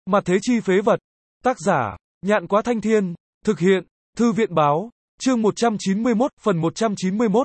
Mặt thế chi phế vật. Tác giả, Nhạn Quá Thanh Thiên. Thực hiện, Thư viện báo. Chương 191, phần 191.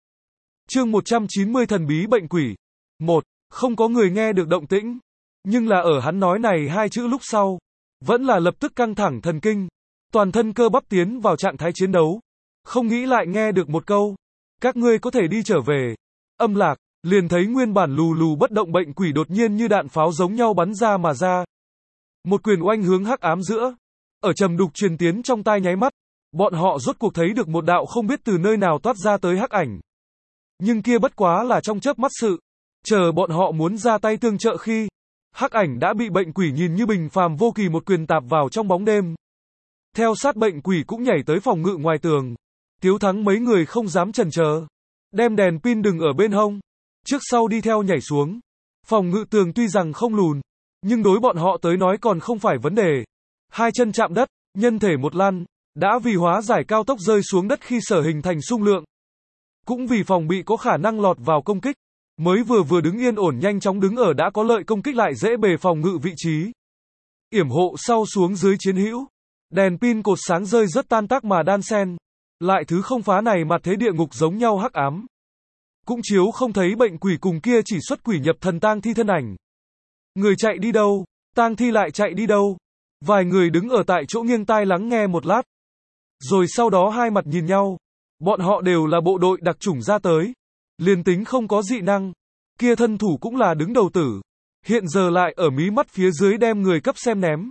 Chương 190 thần bí bệnh quỷ. 1. Không có người nghe được động tĩnh. Nhưng là ở hắn nói này hai chữ lúc sau. Vẫn là lập tức căng thẳng thần kinh. Toàn thân cơ bắp tiến vào trạng thái chiến đấu. Không nghĩ lại nghe được một câu. Các ngươi có thể đi trở về. Âm lạc, liền thấy nguyên bản lù lù bất động bệnh quỷ đột nhiên như đạn pháo giống nhau bắn ra mà ra. Một quyền oanh hướng hắc ám giữa. Ở trầm đục truyền tiến trong tai nháy mắt. Bọn họ rốt cuộc thấy được một đạo không biết từ nơi nào toát ra tới hắc ảnh. Nhưng kia bất quá là trong chớp mắt sự. Chờ bọn họ muốn ra tay tương trợ khi. Hắc ảnh đã bị bệnh quỷ nhìn như bình phàm vô kỳ một quyền tạp vào trong bóng đêm. Theo sát bệnh quỷ cũng nhảy tới phòng ngự ngoài tường. Tiếu Thắng mấy người không dám chần chờ. Đem đèn pin đừng ở bên hông. Trước sau đi theo nhảy xuống. Phòng ngự tường tuy rằng không lùn. Nhưng đối bọn họ tới nói còn không phải vấn đề. Hai chân chạm đất, nhân thể một lăn. Đã vì hóa giải cao tốc rơi xuống đất khi sở hình thành xung lượng. Cũng vì phòng bị có khả năng lọt vào công kích. Mới vừa đứng yên ổn nhanh chóng đứng ở đã có lợi công kích lại dễ bề phòng ngự vị trí. Yểm hộ sau xuống dưới chiến hữu. Đèn pin cột sáng rơi rất tan tác mà đan xen. Lại thứ không phá này mặt thế địa ngục giống nhau hắc ám. Cũng chiếu không thấy bệnh quỷ cùng kia chỉ xuất quỷ nhập thần tang thi thân ảnh. Người chạy đi đâu, tang thi lại chạy đi đâu. Vài người đứng ở tại chỗ nghiêng tai lắng nghe một lát. Rồi sau đó hai mặt nhìn nhau. Bọn họ đều là bộ đội đặc chủng ra tới. Liền tính không có dị năng. Kia thân thủ cũng là đứng đầu tử. Hiện giờ lại ở mí mắt phía dưới đem người cấp xem ném.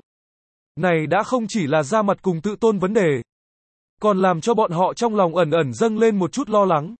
Này đã không chỉ là ra mặt cùng tự tôn vấn đề. Còn làm cho bọn họ trong lòng ẩn ẩn dâng lên một chút lo lắng.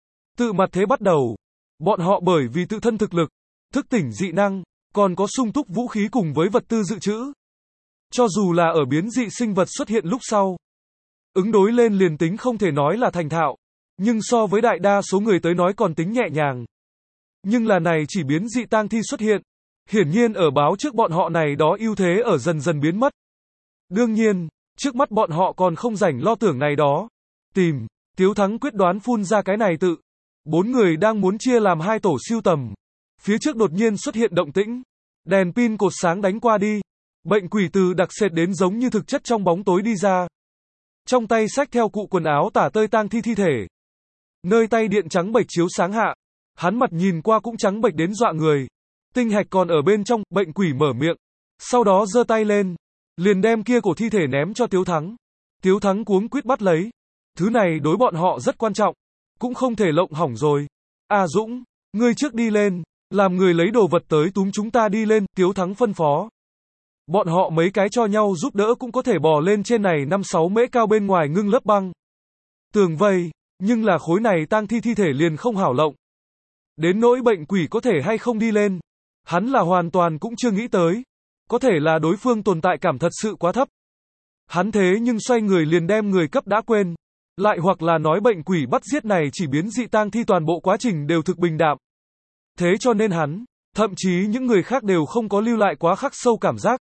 Tự mặt thế bắt đầu. Bọn họ bởi vì tự thân thực lực, thức tỉnh dị năng, còn có sung túc vũ khí cùng với vật tư dự trữ. Cho dù là ở biến dị sinh vật xuất hiện lúc sau. Ứng đối lên liền tính không thể nói là thành thạo. Nhưng so với đại đa số người tới nói còn tính nhẹ nhàng. Nhưng là này chỉ biến dị tang thi xuất hiện. Hiển nhiên ở báo trước bọn họ này đó ưu thế ở dần dần biến mất. Đương nhiên, trước mắt bọn họ còn không rảnh lo tưởng này đó. Tìm, Tiếu Thắng quyết đoán phun ra cái này tự. Bốn người đang muốn chia làm hai tổ siêu tầm. Phía trước đột nhiên xuất hiện động tĩnh. Đèn pin cột sáng đánh qua đi. Bệnh quỷ từ đặc sệt đến giống như thực chất trong bóng tối đi ra. Trong tay xách theo cụ quần áo tả tơi tang thi thi thể. Nơi tay điện trắng bệch chiếu sáng hạ. Hắn mặt nhìn qua cũng trắng bệch đến dọa người. Tinh hạch còn ở bên trong, bệnh quỷ mở miệng. Sau đó giơ tay lên. Liền đem kia cổ thi thể ném cho Tiếu Thắng. Tiếu Thắng cuống quýt bắt lấy. Thứ này đối bọn họ rất quan trọng. Cũng không thể lộng hỏng rồi. À Dũng, ngươi trước đi lên. Làm người lấy đồ vật tới túm chúng ta đi lên, Tiếu Thắng phân phó. Bọn họ mấy cái cho nhau giúp đỡ cũng có thể bò lên trên này 5-6 mễ cao bên ngoài ngưng lớp băng. Tường vây, nhưng là khối này tang thi thi thể liền không hảo lộng. Đến nỗi bệnh quỷ có thể hay không đi lên. Hắn là hoàn toàn cũng chưa nghĩ tới. Có thể là đối phương tồn tại cảm thật sự quá thấp. Hắn thế nhưng xoay người liền đem người cấp đã quên. Lại hoặc là nói bệnh quỷ bắt giết này chỉ biến dị tang thi toàn bộ quá trình đều thực bình đạm. Thế cho nên hắn, thậm chí những người khác đều không có lưu lại quá khắc sâu cảm giác.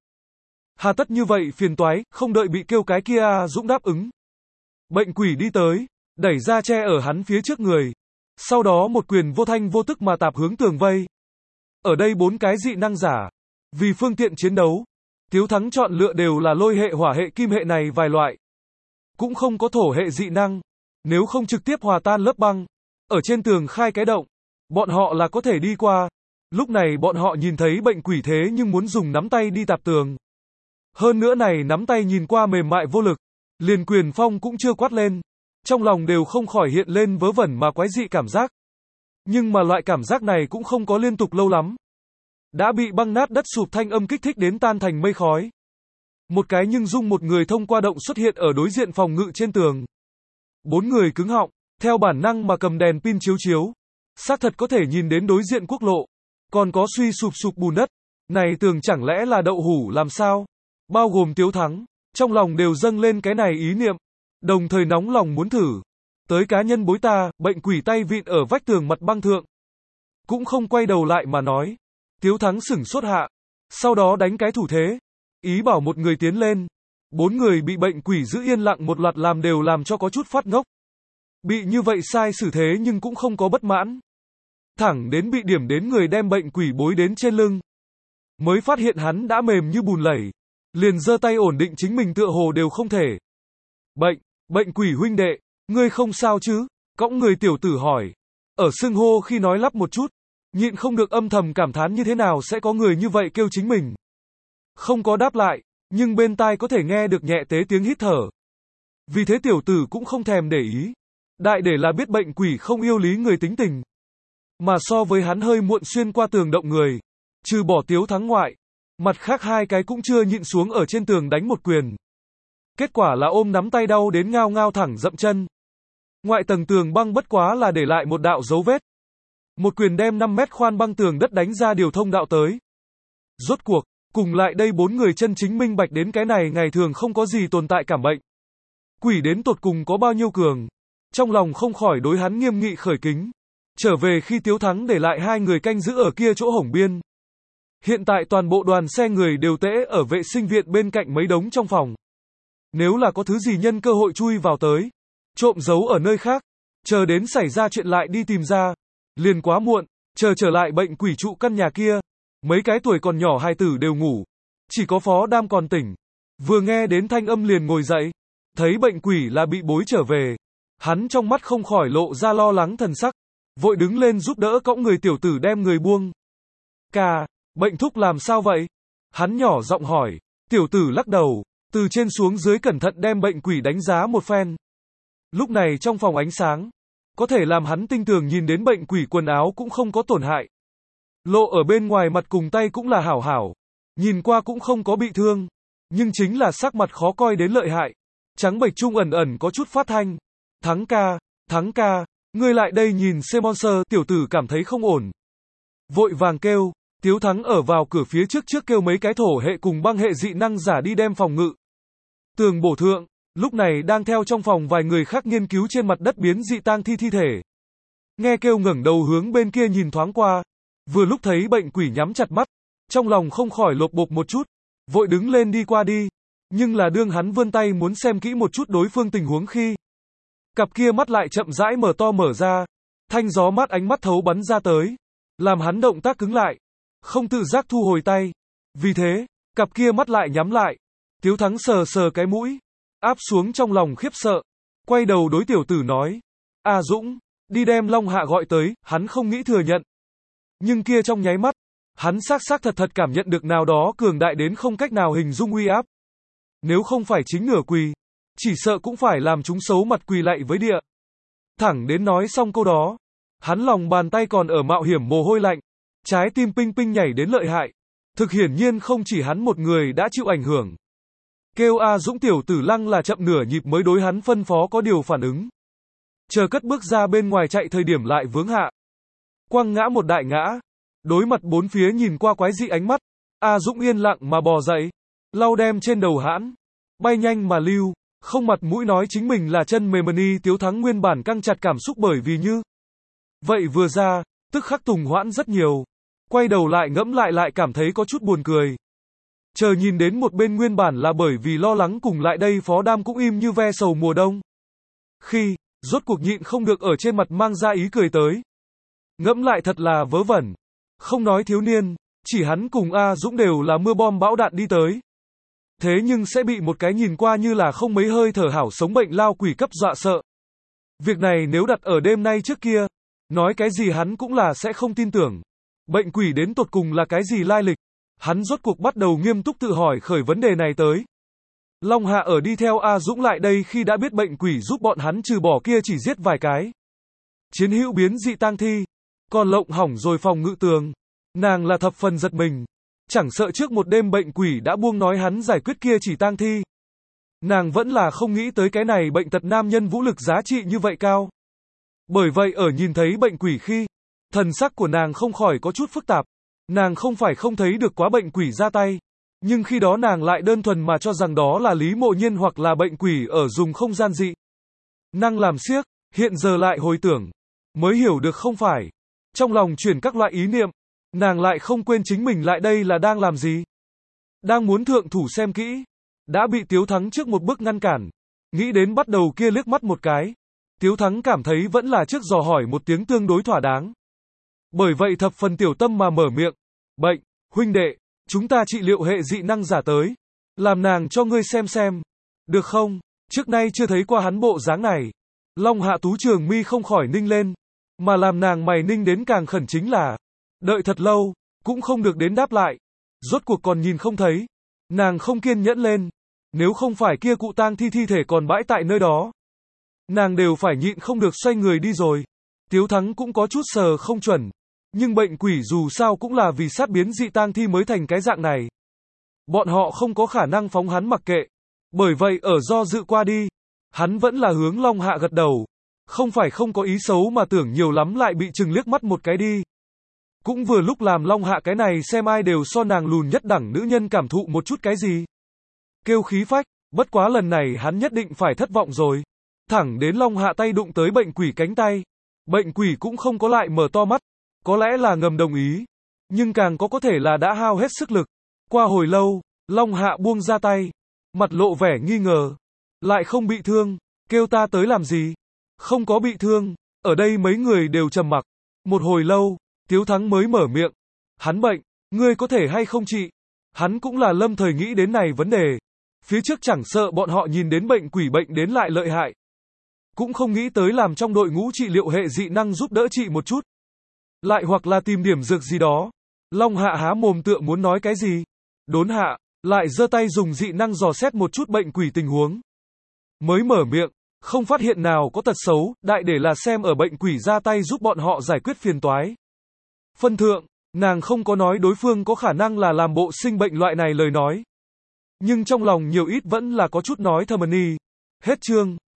Hà tất như vậy phiền toái, không đợi bị kêu cái kia Dũng đáp ứng. Bệnh quỷ đi tới, đẩy ra che ở hắn phía trước người. Sau đó một quyền vô thanh vô tức mà tạp hướng tường vây. Ở đây 4 cái dị năng giả. Vì phương tiện chiến đấu, Tiếu Thắng chọn lựa đều là lôi hệ hỏa hệ kim hệ này vài loại. Cũng không có thổ hệ dị năng. Nếu không trực tiếp hòa tan lớp băng. Ở trên tường khai cái động. Bọn họ là có thể đi qua. Lúc này bọn họ nhìn thấy bệnh quỷ thế nhưng muốn dùng nắm tay đi tạp tường. Hơn nữa này nắm tay nhìn qua mềm mại vô lực. Liền quyền phong cũng chưa quát lên. Trong lòng đều không khỏi hiện lên vớ vẩn mà quái dị cảm giác. Nhưng mà loại cảm giác này cũng không có liên tục lâu lắm. Đã bị băng nát đất sụp thanh âm kích thích đến tan thành mây khói. Một cái nhưng dung một người thông qua động xuất hiện ở đối diện phòng ngự trên tường. 4 người cứng họng, theo bản năng mà cầm đèn pin chiếu. Xác thật có thể nhìn đến đối diện quốc lộ. Còn có suy sụp bùn đất. Này tường chẳng lẽ là đậu hủ làm sao? Bao gồm Tiếu Thắng. Trong lòng đều dâng lên cái này ý niệm. Đồng thời nóng lòng muốn thử. Tới cá nhân bối ta, bệnh quỷ tay vịn ở vách tường mặt băng thượng. Cũng không quay đầu lại mà nói. Tiếu Thắng sửng sốt hạ. Sau đó đánh cái thủ thế. Ý bảo một người tiến lên. 4 người bị bệnh quỷ giữ yên lặng một loạt làm đều làm cho có chút phát ngốc. Bị như vậy sai xử thế nhưng cũng không có bất mãn. Thẳng đến bị điểm đến người đem bệnh quỷ bối đến trên lưng. mới phát hiện hắn đã mềm như bùn lẩy. Liền giơ tay ổn định chính mình tựa hồ đều không thể. Bệnh quỷ huynh đệ, ngươi không sao chứ? Cõng người tiểu tử hỏi. Ở xưng hô khi nói lắp một chút, nhịn không được âm thầm cảm thán như thế nào sẽ có người như vậy kêu chính mình. Không có đáp lại, nhưng bên tai có thể nghe được nhẹ tế tiếng hít thở. Vì thế tiểu tử cũng không thèm để ý. Đại để là biết bệnh quỷ không yêu lý người tính tình. Mà so với hắn hơi muộn xuyên qua tường động người, trừ bỏ Tiếu Thắng ngoại, mặt khác hai cái cũng chưa nhịn xuống ở trên tường đánh một quyền. Kết quả là ôm nắm tay đau đến ngao ngao thẳng dậm chân. Ngoại tầng tường băng bất quá là để lại một đạo dấu vết. Một quyền đem 5 mét khoan băng tường đất đánh ra điều thông đạo tới. Rốt cuộc, cùng lại đây 4 người chân chính minh bạch đến cái này ngày thường không có gì tồn tại cảm bệnh. Quỷ đến tột cùng có bao nhiêu cường. Trong lòng không khỏi đối hắn nghiêm nghị khởi kính. Trở về khi Tiếu Thắng để lại 2 người canh giữ ở kia chỗ hổng biên. Hiện tại toàn bộ đoàn xe người đều tễ ở vệ sinh viện bên cạnh mấy đống trong phòng. Nếu là có thứ gì nhân cơ hội chui vào tới, trộm giấu ở nơi khác, chờ đến xảy ra chuyện lại đi tìm ra, liền quá muộn, chờ trở lại bệnh quỷ trụ căn nhà kia, mấy cái tuổi còn nhỏ hài tử đều ngủ, chỉ có Phó Đam còn tỉnh, vừa nghe đến thanh âm liền ngồi dậy, thấy bệnh quỷ là bị bối trở về, hắn trong mắt không khỏi lộ ra lo lắng thần sắc, vội đứng lên giúp đỡ cõng người tiểu tử đem người buông. Ca, bệnh thúc làm sao vậy? Hắn nhỏ giọng hỏi, tiểu tử lắc đầu, từ trên xuống dưới cẩn thận đem bệnh quỷ đánh giá một phen. Lúc này trong phòng ánh sáng, có thể làm hắn tinh tường nhìn đến bệnh quỷ quần áo cũng không có tổn hại. Lộ ở bên ngoài mặt cùng tay cũng là hảo hảo, nhìn qua cũng không có bị thương, nhưng chính là sắc mặt khó coi đến lợi hại. Trắng bệch trung ẩn ẩn có chút phát thanh. Thắng ca, ngươi lại đây nhìn xem monster, tiểu tử cảm thấy không ổn. Vội vàng kêu, Tiếu Thắng ở vào cửa phía trước kêu mấy cái thổ hệ cùng băng hệ dị năng giả đi đem phòng ngự. Tường bổ thượng, lúc này đang theo trong phòng vài người khác nghiên cứu trên mặt đất biến dị tang thi thể. Nghe kêu ngẩng đầu hướng bên kia nhìn thoáng qua, vừa lúc thấy bệnh quỷ nhắm chặt mắt, trong lòng không khỏi lột bột một chút, vội đứng lên đi qua đi, nhưng là đương hắn vươn tay muốn xem kỹ một chút đối phương tình huống khi, cặp kia mắt lại chậm rãi mở ra, thanh gió mát ánh mắt thấu bắn ra tới, làm hắn động tác cứng lại, không tự giác thu hồi tay. Vì thế, cặp kia mắt lại nhắm lại. Tiếu Thắng sờ sờ cái mũi, áp xuống trong lòng khiếp sợ, quay đầu đối tiểu tử nói, A Dũng, đi đem Long Hạ gọi tới, hắn không nghĩ thừa nhận. Nhưng kia trong nháy mắt, hắn xác thật cảm nhận được nào đó cường đại đến không cách nào hình dung uy áp. Nếu không phải chính nửa quỳ, chỉ sợ cũng phải làm chúng xấu mặt quỳ lạy với địa. Thẳng đến nói xong câu đó, hắn lòng bàn tay còn ở mạo hiểm mồ hôi lạnh, trái tim pinh pinh nhảy đến lợi hại. Thực hiển nhiên không chỉ hắn một người đã chịu ảnh hưởng. Kêu A Dũng tiểu tử lăng là chậm nửa nhịp mới đối hắn phân phó có điều phản ứng. Chờ cất bước ra bên ngoài chạy thời điểm lại vướng hạ. Quăng ngã một đại ngã. Đối mặt bốn phía nhìn qua quái dị ánh mắt. A Dũng yên lặng mà bò dậy. Lau đem trên đầu hãn. Bay nhanh mà lưu. Không mặt mũi nói chính mình là chân mềm ni. Tiếu Thắng nguyên bản căng chặt cảm xúc bởi vì như vậy vừa ra, tức khắc tùng hoãn rất nhiều. Quay đầu lại ngẫm lại cảm thấy có chút buồn cười. Chờ nhìn đến một bên nguyên bản là bởi vì lo lắng cùng lại đây Phó Đam cũng im như ve sầu mùa đông. Khi, rốt cuộc nhịn không được ở trên mặt mang ra ý cười tới. Ngẫm lại thật là vớ vẩn. Không nói thiếu niên, chỉ hắn cùng A Dũng đều là mưa bom bão đạn đi tới. Thế nhưng sẽ bị một cái nhìn qua như là không mấy hơi thở hảo sống bệnh lao quỷ cấp dọa sợ. Việc này nếu đặt ở đêm nay trước kia, nói cái gì hắn cũng là sẽ không tin tưởng. Bệnh quỷ đến tột cùng là cái gì lai lịch? Hắn rốt cuộc bắt đầu nghiêm túc tự hỏi khởi vấn đề này tới. Long Hạ ở đi theo A Dũng lại đây khi đã biết bệnh quỷ giúp bọn hắn trừ bỏ kia chỉ giết vài cái chiến hữu biến dị tang thi, còn lộng hỏng rồi phòng ngự tường. Nàng là thập phần giật mình, chẳng sợ trước một đêm bệnh quỷ đã buông nói hắn giải quyết kia chỉ tang thi. Nàng vẫn là không nghĩ tới cái này bệnh tật nam nhân vũ lực giá trị như vậy cao. Bởi vậy ở nhìn thấy bệnh quỷ khi, thần sắc của nàng không khỏi có chút phức tạp. Nàng không phải không thấy được quá bệnh quỷ ra tay, nhưng khi đó nàng lại đơn thuần mà cho rằng đó là Lý Mộ Nhiên hoặc là bệnh quỷ ở dùng không gian dị năng làm xiếc, hiện giờ lại hồi tưởng, mới hiểu được không phải. Trong lòng chuyển các loại ý niệm, nàng lại không quên chính mình lại đây là đang làm gì. Đang muốn thượng thủ xem kỹ, đã bị Tiếu Thắng trước một bước ngăn cản, nghĩ đến bắt đầu kia liếc mắt một cái. Tiếu Thắng cảm thấy vẫn là trước dò hỏi một tiếng tương đối thỏa đáng. Bởi vậy thập phần tiểu tâm mà mở miệng, huynh đệ, chúng ta trị liệu hệ dị năng giả tới. Làm nàng cho ngươi xem. Được không? Trước nay chưa thấy qua hắn bộ dáng này. Long Hạ Tú trường mi không khỏi ninh lên. Mà làm nàng mày ninh đến càng khẩn chính là, đợi thật lâu, cũng không được đến đáp lại. Rốt cuộc còn nhìn không thấy. Nàng không kiên nhẫn lên. Nếu không phải kia cụ tang thi thi thể còn bãi tại nơi đó, nàng đều phải nhịn không được xoay người đi rồi. Tiếu Thắng cũng có chút sờ không chuẩn. Nhưng bệnh quỷ dù sao cũng là vì sát biến dị tang thi mới thành cái dạng này. Bọn họ không có khả năng phóng hắn mặc kệ. Bởi vậy ở do dự qua đi, hắn vẫn là hướng Long Hạ gật đầu. Không phải không có ý xấu mà tưởng nhiều lắm lại bị chừng liếc mắt một cái đi. Cũng vừa lúc làm Long Hạ cái này xem ai đều so nàng lùn nhất đẳng nữ nhân cảm thụ một chút cái gì. Kêu khí phách, bất quá lần này hắn nhất định phải thất vọng rồi. Thẳng đến Long Hạ tay đụng tới bệnh quỷ cánh tay. Bệnh quỷ cũng không có lại mở to mắt. Có lẽ là ngầm đồng ý. Nhưng càng có thể là đã hao hết sức lực. Qua hồi lâu, Long Hạ buông ra tay. Mặt lộ vẻ nghi ngờ. Lại không bị thương. Kêu ta tới làm gì? Không có bị thương. Ở đây mấy người đều trầm mặc. Một hồi lâu, Tiếu Thắng mới mở miệng. Hắn bệnh. Ngươi có thể hay không trị? Hắn cũng là lâm thời nghĩ đến này vấn đề. Phía trước chẳng sợ bọn họ nhìn đến bệnh quỷ bệnh đến lại lợi hại. Cũng không nghĩ tới làm trong đội ngũ trị liệu hệ dị năng giúp đỡ trị một chút. Lại hoặc là tìm điểm dược gì đó. Long Hạ há mồm tựa muốn nói cái gì. Đốn hạ, lại giơ tay dùng dị năng dò xét một chút bệnh quỷ tình huống. Mới mở miệng, không phát hiện nào có tật xấu, đại để là xem ở bệnh quỷ ra tay giúp bọn họ giải quyết phiền toái. Phân thượng, nàng không có nói đối phương có khả năng là làm bộ sinh bệnh loại này lời nói. Nhưng trong lòng nhiều ít vẫn là có chút nói thầm ni. Hết chương.